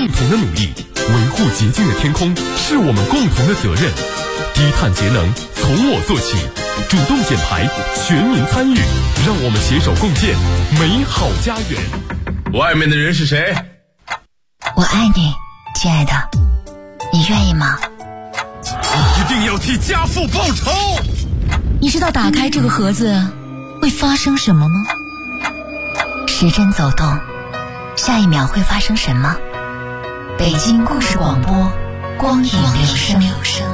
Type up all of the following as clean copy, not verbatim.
共同的努力，维护洁净的天空是我们共同的责任。低碳节能从我做起，主动减排，全民参与，让我们携手共建美好家园。 外面的人是谁？ 我爱你，亲爱的，你愿意吗？ 一定要替家父报仇。 你知道打开这个盒子会发生什么吗？时针走动，下一秒会发生什么？北京故事广播，光影留声。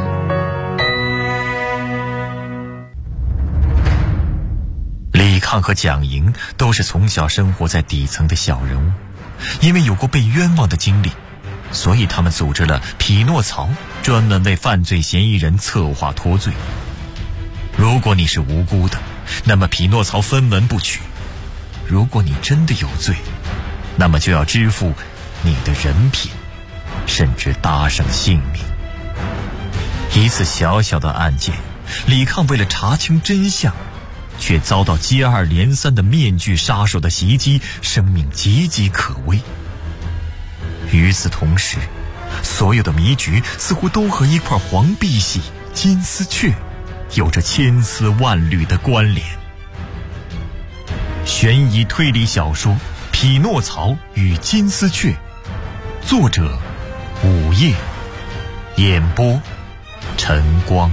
李抗和蒋莹都是从小生活在底层的小人物，因为有过被冤枉的经历，所以他们组织了匹诺曹，专门为犯罪嫌疑人策划脱罪。如果你是无辜的，那么匹诺曹分文不取；如果你真的有罪，那么就要支付你的人品，甚至搭上性命。一次小小的案件，李抗为了查清真相，却遭到接二连三的面具杀手的袭击，生命岌岌可危。与此同时，所有的迷局似乎都和一块黄碧玺、金丝雀有着千丝万缕的关联。悬疑推理小说《匹诺曹与金丝雀》，作者午夜，演播晨光。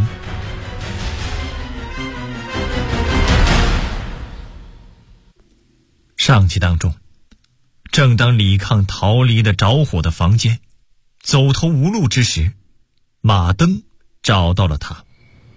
上集当中，正当李抗逃离了着火的房间，走投无路之时，马登找到了他。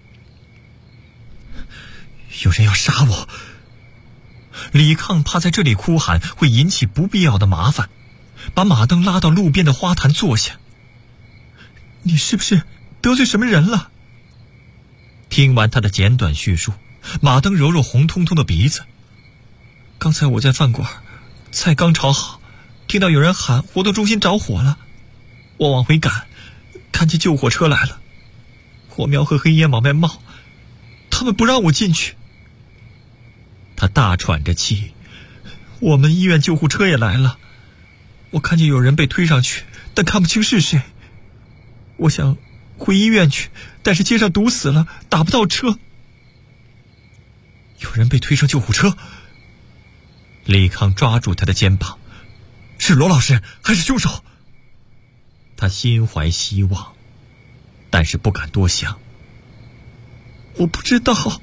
有人要杀我！李抗怕在这里哭喊会引起不必要的麻烦，把马登拉到路边的花坛坐下。你是不是得罪什么人了？听完他的简短叙述，马登揉揉红彤彤的鼻子。刚才我在饭馆，菜刚炒好，听到有人喊活动中心着火了，我往回赶，看见救火车来了，火苗和黑烟往外冒，他们不让我进去。他大喘着气，我们医院救护车也来了，我看见有人被推上去，但看不清是谁。我想回医院去，但是街上堵死了，打不到车。有人被推上救护车。李抗抓住他的肩膀，是罗老师还是凶手？他心怀希望，但是不敢多想。我不知道。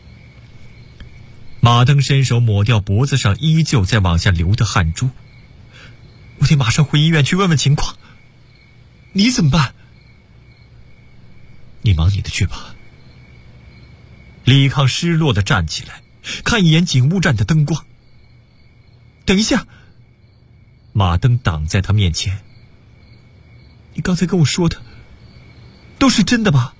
马登伸手抹掉脖子上依旧在往下流的汗珠。我得马上回医院去问问情况。你怎么办？你忙你的去吧。李抗失落地站起来，看一眼警务站的灯光。等一下！马登挡在他面前。你刚才跟我说的都是真的吧？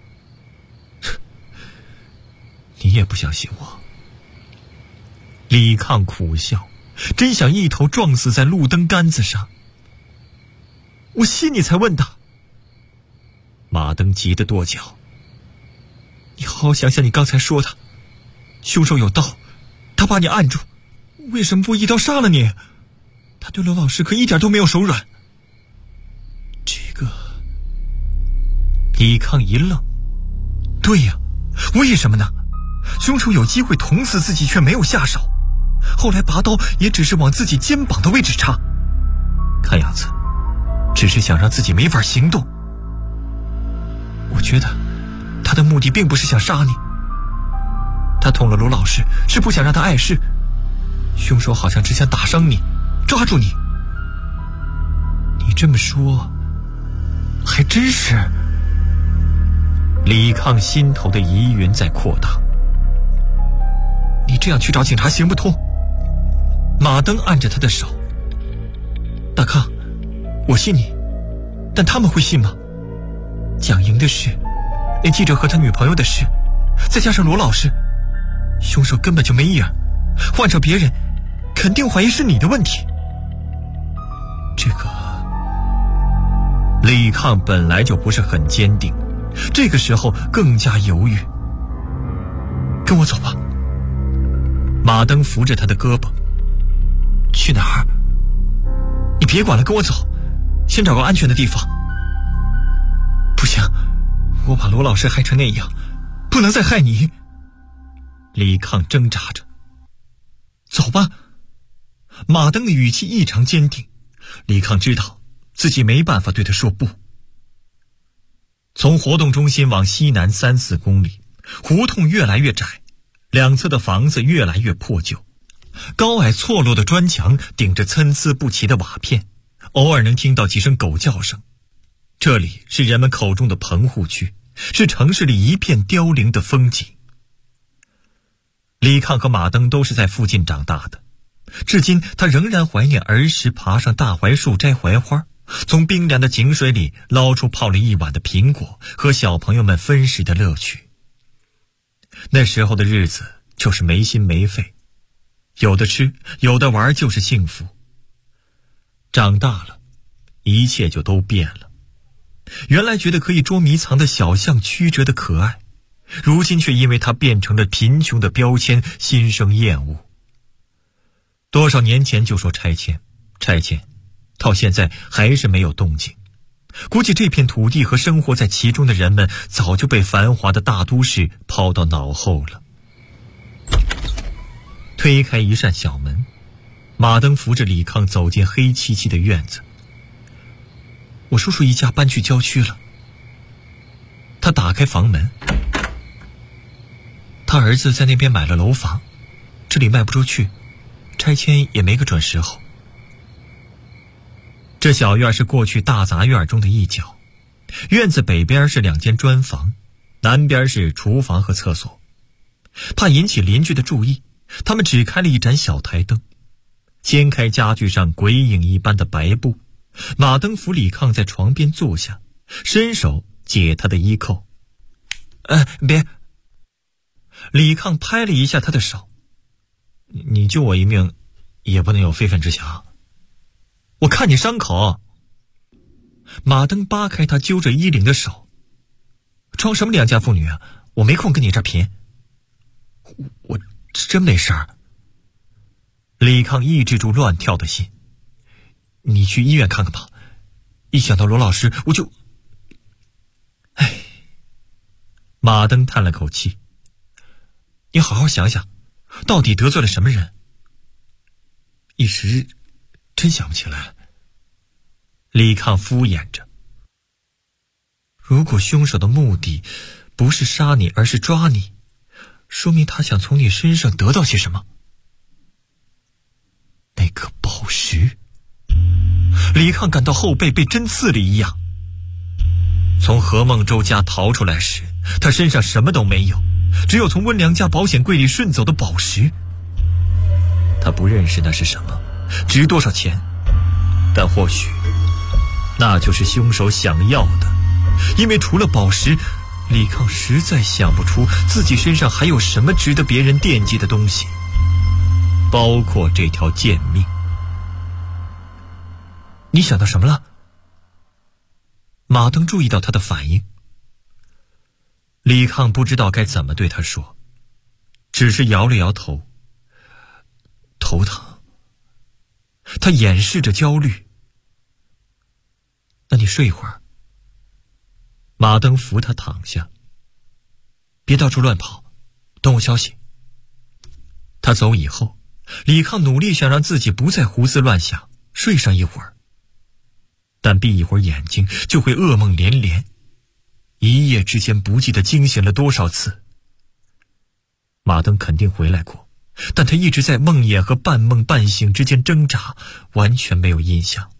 你也不相信我。李抗苦笑，真想一头撞死在路灯杆子上。我信你才问的。马登急得跺脚。你好好想想你刚才说的，凶手有刀，他把你按住，为什么不一刀杀了你？他对罗老师可一点都没有手软。这个……李抗一愣。对呀，为什么呢？凶手有机会捅死自己却没有下手，后来拔刀也只是往自己肩膀的位置插，看样子只是想让自己没法行动。我觉得他的目的并不是想杀你，他捅了罗老师是不想让他碍事，凶手好像只想打伤你，抓住你。你这么说还真是。李抗心头的疑云在扩大。你这样去找警察行不通。马登按着他的手。大康，我信你，但他们会信吗？蒋莹的事，那记者和他女朋友的事，再加上罗老师，凶手根本就没影，换成别人肯定怀疑是你的问题。这个……李抗本来就不是很坚定，这个时候更加犹豫。跟我走吧。马登扶着他的胳膊。去哪儿？你别管了，跟我走。 先找个安全的地方。不行，我把罗老师害成那样，不能再害你。李抗挣扎着。走吧。马登的语气异常坚定，李抗知道自己没办法对他说不。从活动中心往西南3-4公里，胡同越来越窄，两侧的房子越来越破旧，高矮错落的砖墙顶着参差不齐的瓦片，偶尔能听到几声狗叫声。这里是人们口中的棚户区，是城市里一片凋零的风景。李抗和马登都是在附近长大的，至今他仍然怀念儿时爬上大槐树摘槐花，从冰凉的井水里捞出泡了一碗的苹果，和小朋友们分食的乐趣。那时候的日子就是没心没肺，有的吃有的玩就是幸福。长大了，一切就都变了。原来觉得可以捉迷藏的小巷曲折的可爱，如今却因为它变成了贫穷的标签，心生厌恶。多少年前就说拆迁，到现在还是没有动静。估计这片土地和生活在其中的人们早就被繁华的大都市抛到脑后了。推开一扇小门，马登扶着李抗走进黑漆漆的院子。我叔叔一家搬去郊区了。他打开房门，他儿子在那边买了楼房，这里卖不出去，拆迁也没个准时候。这小院是过去大杂院中的一角，院子北边是2间砖房，南边是厨房和厕所。怕引起邻居的注意，他们只开了一盏小台灯，掀开家具上鬼影一般的白布。马登扶李抗在床边坐下，伸手解他的衣扣。别！李抗拍了一下他的手。你救我一命，也不能有非分之想。我看你伤口。马登扒开他揪着衣领的手。装什么良家妇女啊，我没空跟你这儿贫。我真没事儿。李抗抑制住乱跳的心。你去医院看看吧，一想到罗老师我就……马登叹了口气。你好好想想，到底得罪了什么人？一时真想不起来。李抗敷衍着。如果凶手的目的不是杀你，而是抓你，说明他想从你身上得到些什么。那颗宝石。李抗感到后背被针刺了一样。从何孟周家逃出来时，他身上什么都没有，只有从温良家保险柜里顺走的宝石。他不认识那是什么，值多少钱，但或许那就是凶手想要的。因为除了宝石，李抗实在想不出自己身上还有什么值得别人惦记的东西，包括这条贱命。你想到什么了？马登注意到他的反应。李抗不知道该怎么对他说，只是摇了摇头。头疼。他掩饰着焦虑。那你睡一会儿。马登扶他躺下。别到处乱跑，等我消息。他走以后，李抗努力想让自己不再胡思乱想，睡上一会儿。但闭一会儿眼睛就会噩梦连连，一夜之间不记得惊醒了多少次。马登肯定回来过，但他一直在梦魇和半梦半醒之间挣扎，完全没有印象。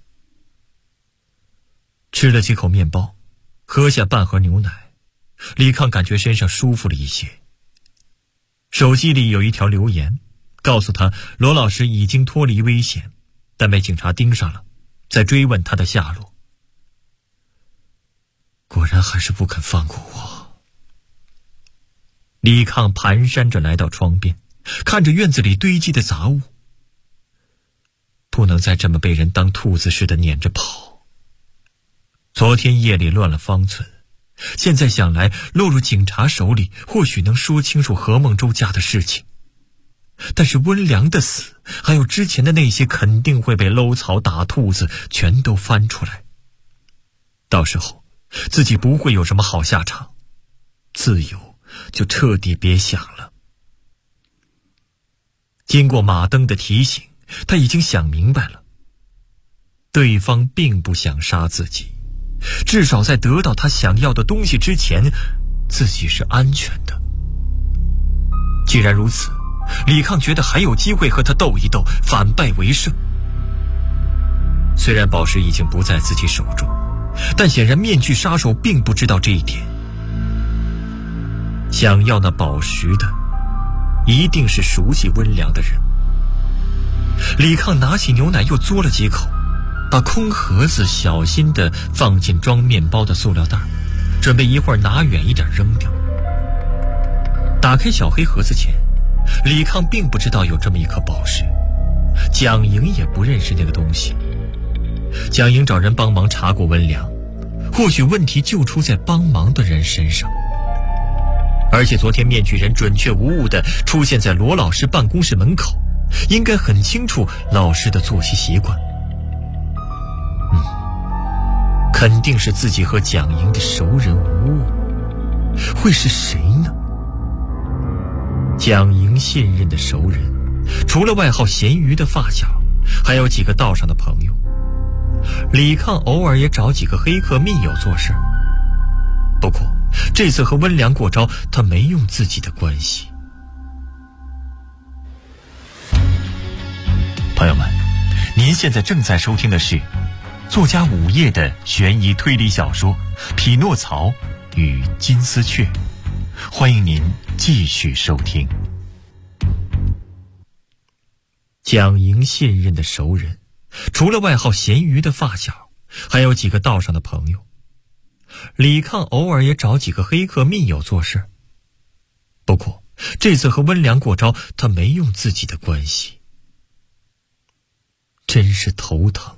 吃了几口面包，喝下半盒牛奶，李抗感觉身上舒服了一些。手机里有一条留言，告诉他罗老师已经脱离危险，但被警察盯上了，在追问他的下落。果然还是不肯放过我。李抗蹒跚着来到窗边，看着院子里堆积的杂物。不能再这么被人当兔子似的撵着跑。昨天夜里乱了方寸，现在想来落入警察手里，或许能说清楚何孟周家的事情。但是温良的死，还有之前的那些肯定会被搂草打兔子全都翻出来， 到时候自己不会有什么好下场，自由就彻底别想了。经过马登的提醒，他已经想明白了，对方并不想杀自己，至少在得到他想要的东西之前，自己是安全的。既然如此，李抗觉得还有机会和他斗一斗，反败为胜。虽然宝石已经不在自己手中，但显然面具杀手并不知道这一点。想要那宝石的一定是熟悉温良的人。李抗拿起牛奶又嘬了几口，把空盒子小心地放进装面包的塑料袋，准备一会儿拿远一点扔掉。打开小黑盒子前，李抗并不知道有这么一颗宝石，蒋莹也不认识那个东西。蒋莹找人帮忙查过温良，或许问题就出在帮忙的人身上。而且昨天面具人准确无误地出现在罗老师办公室门口，应该很清楚老师的作息习惯。肯定是自己和蒋莹的熟人无误，会是谁呢？蒋莹信任的熟人，除了外号咸鱼的发小，还有几个道上的朋友。李抗偶尔也找几个黑客密友做事，不过这次和温良过招，他没用自己的关系。 朋友们，您现在正在收听的是作家午夜的悬疑推理小说《匹诺曹与金丝雀》，欢迎您继续收听。 蒋莹信任的熟人，除了外号咸鱼的发小，还有几个道上的朋友。李抗偶尔也找几个黑客密友做事，不过这次和温良过招，他没用自己的关系，真是头疼。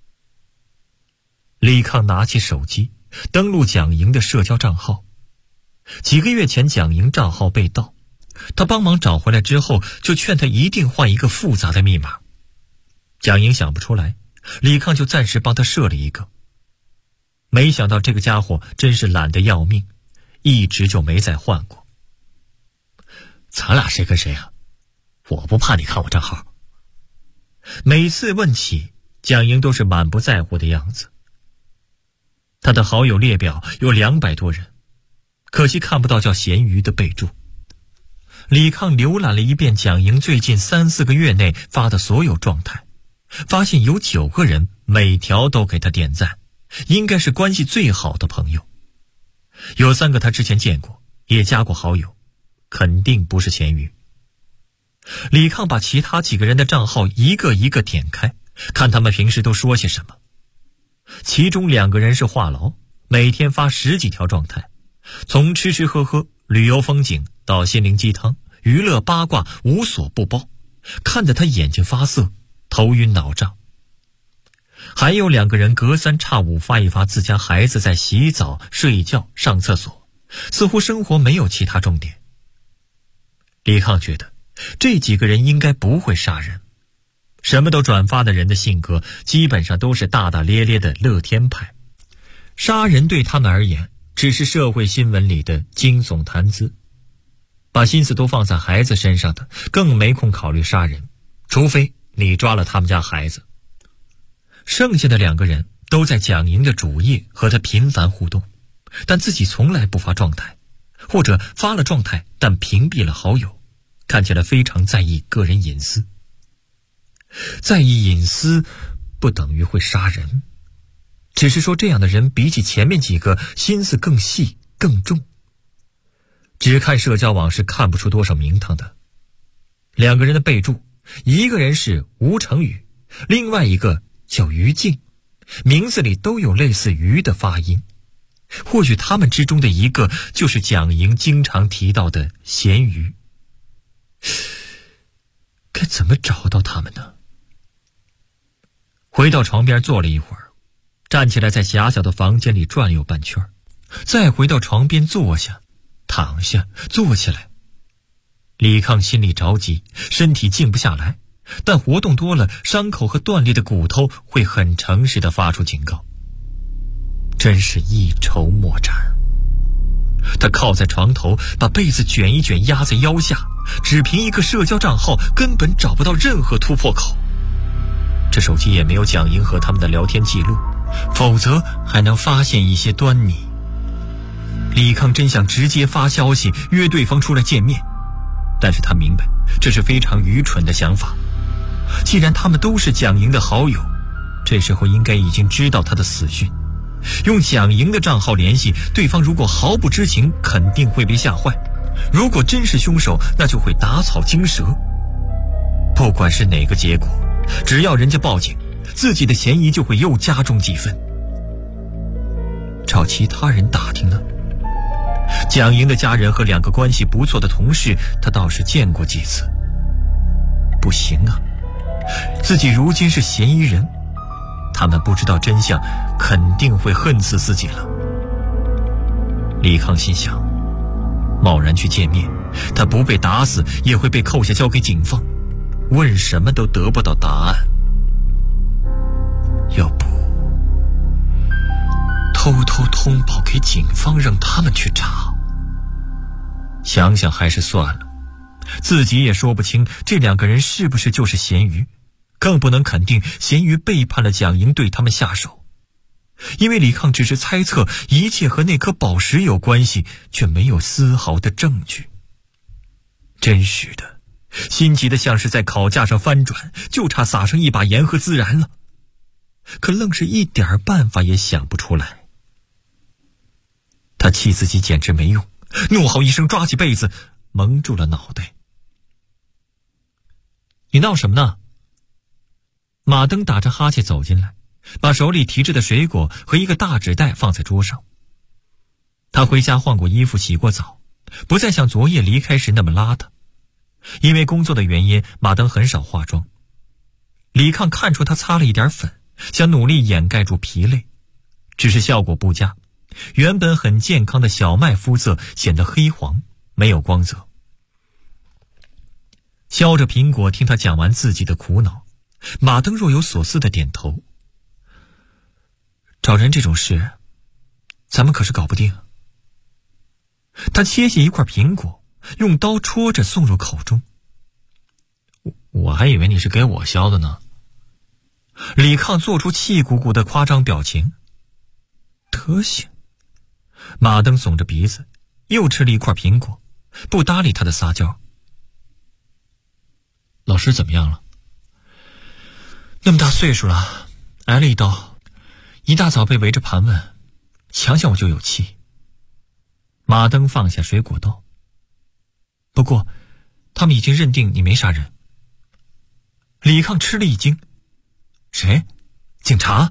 李抗拿起手机登录蒋莹的社交账号，几个月前蒋莹账号被盗，他帮忙找回来之后，就劝他一定换一个复杂的密码。蒋莹想不出来，李抗就暂时帮他设了一个。没想到这个家伙真是懒得要命，一直就没再换过。咱俩谁跟谁啊？我不怕你看我账号。每次问起，蒋莹都是满不在乎的样子。他的好友列表有200多人，可惜看不到叫咸鱼的备注。李抗浏览了一遍蒋莹最近3-4个月内发的所有状态，发现有9个人每条都给他点赞，应该是关系最好的朋友。有3个他之前见过，也加过好友，肯定不是咸鱼。李抗把其他几个人的账号一个一个点开，看他们平时都说些什么。其中2个人是话痨，每天发10几条状态，从吃吃喝喝、旅游风景到心灵鸡汤、娱乐八卦无所不包，看得他眼睛发涩，头晕脑胀。还有2个人隔3差5发一发自家孩子在洗澡、睡觉、上厕所，似乎生活没有其他重点。李抗觉得这几个人应该不会杀人，什么都转发的人的性格基本上都是大大咧咧的乐天派，杀人对他们而言只是社会新闻里的惊悚谈资，把心思都放在孩子身上的更没空考虑杀人，除非你抓了他们家孩子。剩下的2个人都在蒋莹的主页和他频繁互动，但自己从来不发状态，或者发了状态但屏蔽了好友，看起来非常在意个人隐私。在意隐私不等于会杀人，只是说这样的人比起前面几个心思更细更重。只看社交网是看不出多少名堂的。2个人的备注，一个人是吴成宇，另外一个叫于静，名字里都有类似鱼的发音，或许他们之中的一个就是蒋莹经常提到的咸鱼。该怎么找到他们呢？回到床边坐了一会儿，站起来在狭小的房间里转悠半圈，再回到床边坐下、躺下、坐起来。李抗心里着急，身体静不下来，但活动多了，伤口和断裂的骨头会很诚实地发出警告。 真是一筹莫展。他靠在床头，把被子卷一卷压在腰下，只凭一个社交账号根本找不到任何突破口。这手机也没有蒋莹和他们的聊天记录，否则还能发现一些端倪。李康真想直接发消息约对方出来见面，但是他明白这是非常愚蠢的想法。既然他们都是蒋莹的好友，这时候应该已经知道他的死讯。用蒋莹的账号联系对方，如果毫不知情，肯定会被吓坏；如果真是凶手，那就会打草惊蛇。不管是哪个结果，只要人家报警，自己的嫌疑就会又加重几分。找其他人打听呢？蒋莹的家人和2个关系不错的同事，他倒是见过几次。不行啊，自己如今是嫌疑人，他们不知道真相，肯定会恨死自己了。李康心想，贸然去见面，他不被打死也会被扣下交给警方，问什么都得不到答案。要不偷偷通报给警方，让他们去查。想想还是算了，自己也说不清这2个人是不是就是咸鱼，更不能肯定咸鱼背叛了蒋莹对他们下手。因为李康只是猜测一切和那颗宝石有关系，却没有丝毫的证据。真是的，心急的像是在烤架上翻转，就差撒上一把盐和孜然了，可愣是一点办法也想不出来。他气自己简直没用，怒吼一声，抓起被子蒙住了脑袋。你闹什么呢？马登打着哈欠走进来，把手里提着的水果和一个大纸袋放在桌上。他回家换过衣服，洗过澡，不再像昨夜离开时那么邋遢。因为工作的原因，马登很少化妆。李抗看出他擦了一点粉，想努力掩盖住疲累，只是效果不佳。原本很健康的小麦肤色显得黑黄，没有光泽。削着苹果听他讲完自己的苦恼，马登若有所思地点头。找人这种事，咱们可是搞不定。他切下一块苹果，用刀戳着送入口中。我还以为你是给我削的呢。李抗做出气鼓鼓的夸张表情。德行。马登耸着鼻子，又吃了一块苹果，不搭理他的撒娇。老师怎么样了？那么大岁数了，挨了一刀，一大早被围着盘问，想想我就有气。马登放下水果刀。不过他们已经认定你没杀人。李抗吃了一惊。谁？警察？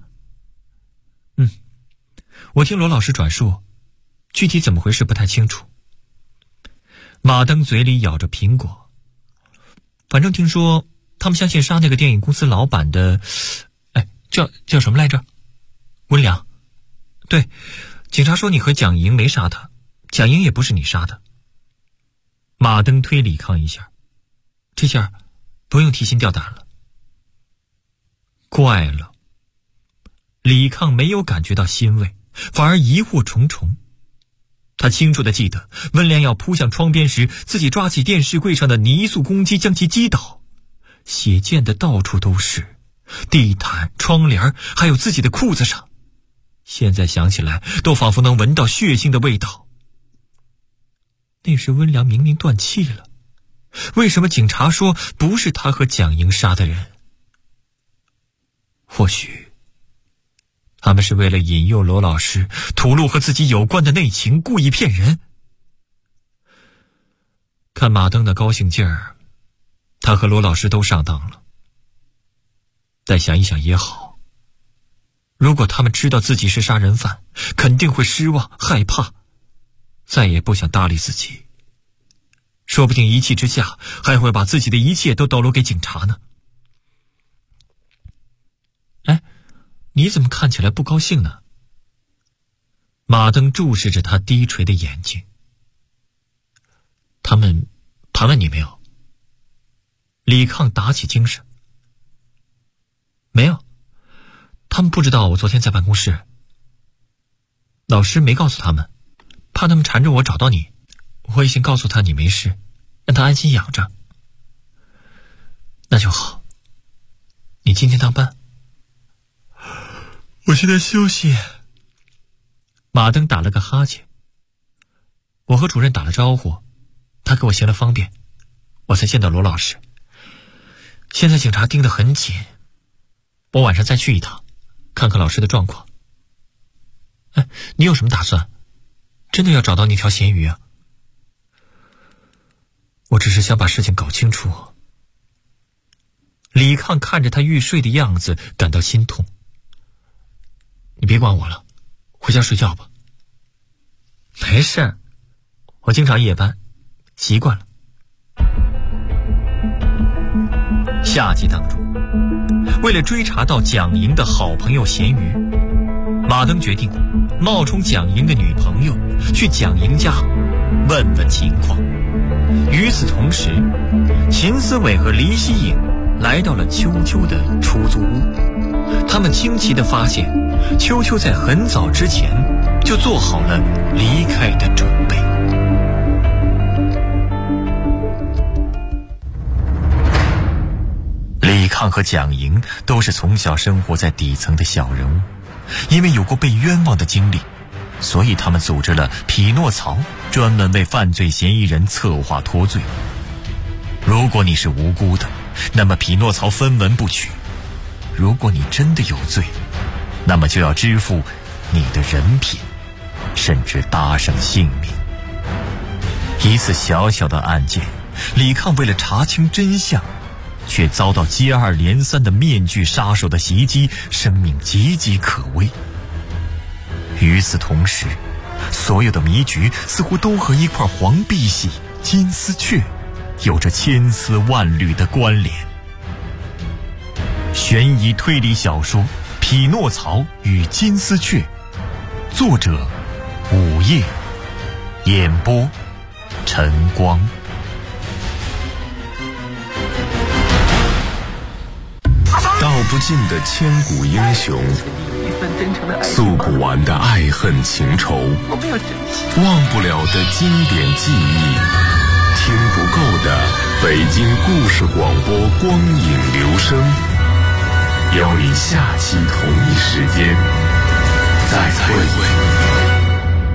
我听罗老师转述，具体怎么回事不太清楚。马登嘴里咬着苹果。反正听说他们相信杀那个电影公司老板的，叫什么来着？温良。对，警察说你和蒋莹没杀他，蒋莹也不是你杀的。马登推李抗一下，这下不用提心吊胆了。怪了，李抗没有感觉到欣慰，反而疑惑重重。他清楚地记得，温良要扑向窗边时，自己抓起电视柜上的泥塑公鸡将其击倒，血溅得到处都是，地毯、窗帘，还有自己的裤子上。现在想起来，都仿佛能闻到血腥的味道。那时温良明明断气了，为什么警察说不是他和蒋莹杀的人？或许他们是为了引诱罗老师吐露和自己有关的内情，故意骗人。看马登的高兴劲儿，他和罗老师都上当了。再想一想也好，如果他们知道自己是杀人犯，肯定会失望害怕，再也不想搭理自己，说不定一气之下还会把自己的一切都透露给警察呢。你怎么看起来不高兴呢？马登注视着他低垂的眼睛。他们盘问你没有？李抗打起精神。没有，他们不知道我昨天在办公室。 老师没告诉他们，怕他们缠着我找到你。我已经告诉他你没事，让他安心养着。那就好。你今天当班？我现在休息。马登打了个哈欠。我和主任打了招呼，他给我行了方便，我才见到罗老师。现在警察盯得很紧，我晚上再去一趟，看看老师的状况。哎，你有什么打算？真的要找到那条咸鱼啊？我只是想把事情搞清楚。李抗看着他欲睡的样子，感到心痛。你别管我了，回家睡觉吧。没事，我经常夜班，习惯了。下集当中，为了追查到蒋莹的好朋友咸鱼，马登决定冒充蒋莹的女朋友去蒋莹家问问情况。与此同时，秦思伟和黎希颖来到了秋秋的出租屋。他们惊奇地发现，秋秋在很早之前就做好了离开的准备。李抗和蒋莹都是从小生活在底层的小人物，因为有过被冤枉的经历，所以他们组织了匹诺曹，专门为犯罪嫌疑人策划脱罪。如果你是无辜的，那么匹诺曹分文不取；如果你真的有罪，那么就要支付你的人品，甚至搭上性命。一次小小的案件，李抗为了查清真相，却遭到接二连三的面具杀手的袭击，生命岌岌可危。与此同时，所有的谜局似乎都和一块黄碧玺、金丝雀有着千丝万缕的关联。悬疑推理小说《匹诺曹与金丝雀》，作者午夜，演播晨光。 道不尽的千古英雄，诉不完的爱恨情仇，忘不了的经典记忆，听不够的北京故事广播光影留声，邀你下期同一时间再会。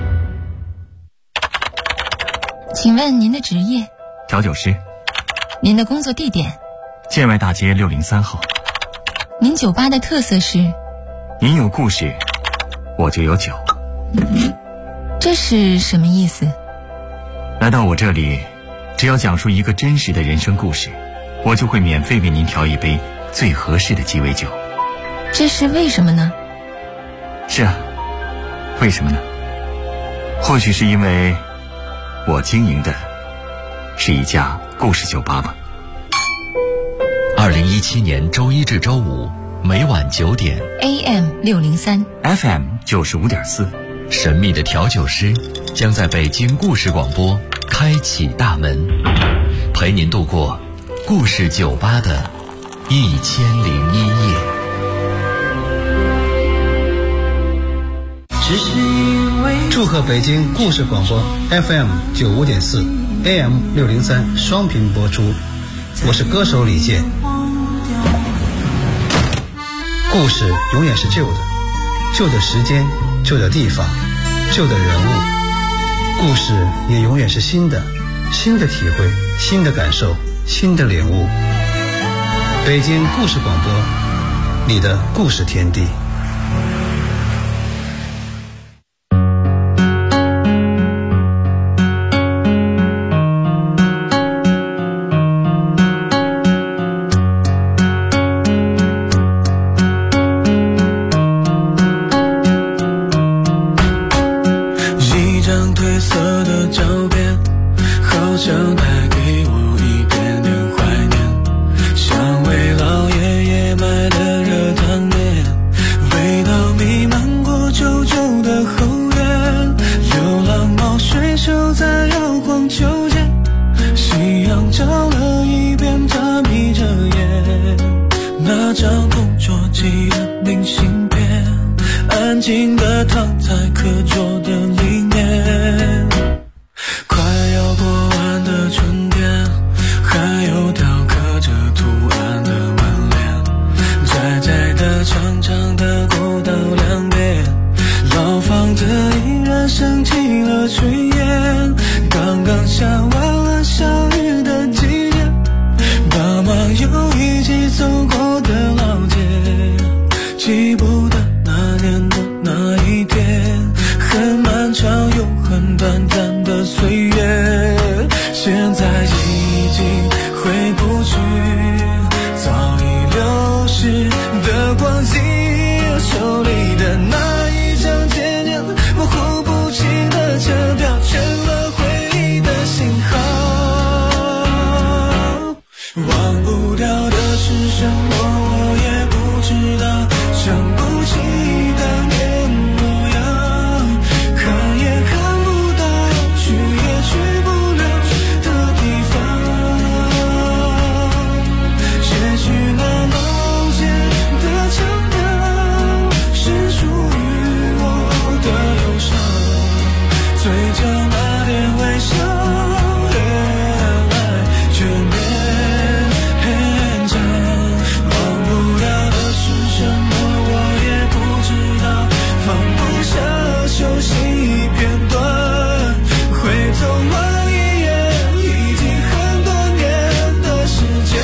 请问您的职业？ 调酒师。 您的工作地点？ 建外大街603号。 您酒吧的特色是？ 您有故事，我就有酒。 这是什么意思？ 来到我这里，只要讲述一个真实的人生故事，我就会免费为您调一杯最合适的鸡尾酒。 这是为什么呢？ 是啊，为什么呢？或许是因为我经营的是一家故事酒吧吧。 2017年周一至周五每晚9点 AM 603 FM 95.4， 神秘的调酒师将在北京故事广播开启大门，陪您度过故事酒吧的1001夜。 祝贺北京故事广播 FM 95.4 AM 603双频播出，我是歌手李健。故事永远是旧的，旧的时间，旧的地方，旧的人物。故事也永远是新的，新的体会，新的感受，新的领悟。北京故事广播，你的故事天地。 的躺在课桌的里面，快要过完的春天，还有雕刻着图案的门帘，窄窄的长长的过道两边，老房子依然升起了炊烟，刚刚下完了小雨的季节，爸妈又一起走过的老街，记不得那年的那一天，很漫长又很短暂的岁月，现在已经回不去早已流逝的光景，手里的那一张渐渐模糊不清的车票，成了回忆的信号。忘不掉的是什么我也不知道，想不起当年模样，看也看不到，去也去不了的地方，也许那老街的腔调是属于我的忧伤，嘴角那点微笑原来却勉强，忘不了的是什么我也不知道，放不下熟悉片段，回头望一眼已经很多年的时间，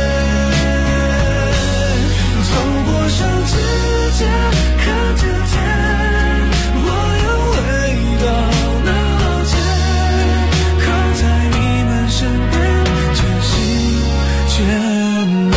走过上指甲看着天，我又回到那老街，靠在你们身边渐行渐远。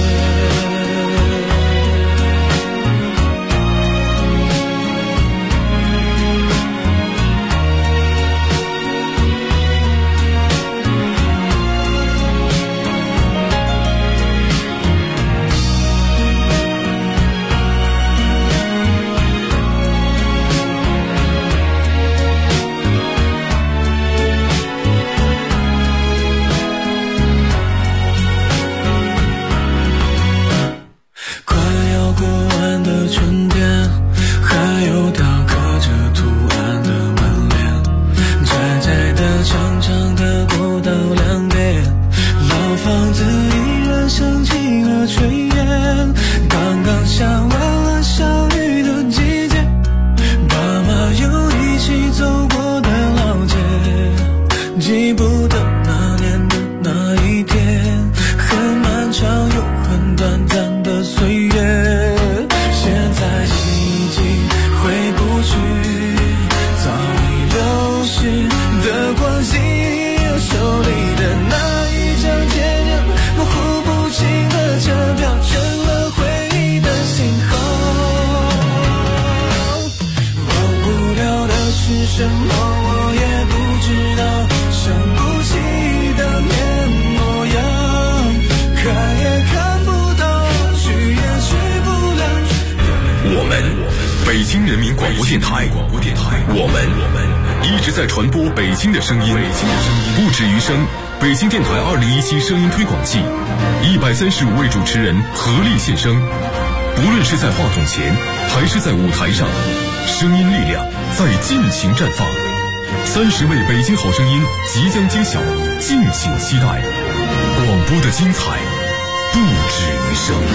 快要过完的春天，还有雕刻着图案的门帘，窄窄的长长的过道两边，老房子依然升起了炊烟，刚刚下完了小雨的季节，爸妈又一起走过的老街，记不得那年的那一天，很漫长又很短暂的岁月，现在已经回不去早已流逝的光景，手里的那一张渐渐模糊不清的车票，成了回忆的信号。忘不了的是什么我也不知道，想不起当年模样，看也看不到，去也去不了。 我们北京人民广播电台，我们一直在传播北京的声音，不止于声。北京电台2017声音推广季，135位主持人合力献声，不论是在话筒前还是在舞台上，声音力量在尽情绽放。30位北京好声音即将揭晓，敬请期待。广播的精彩不止于声。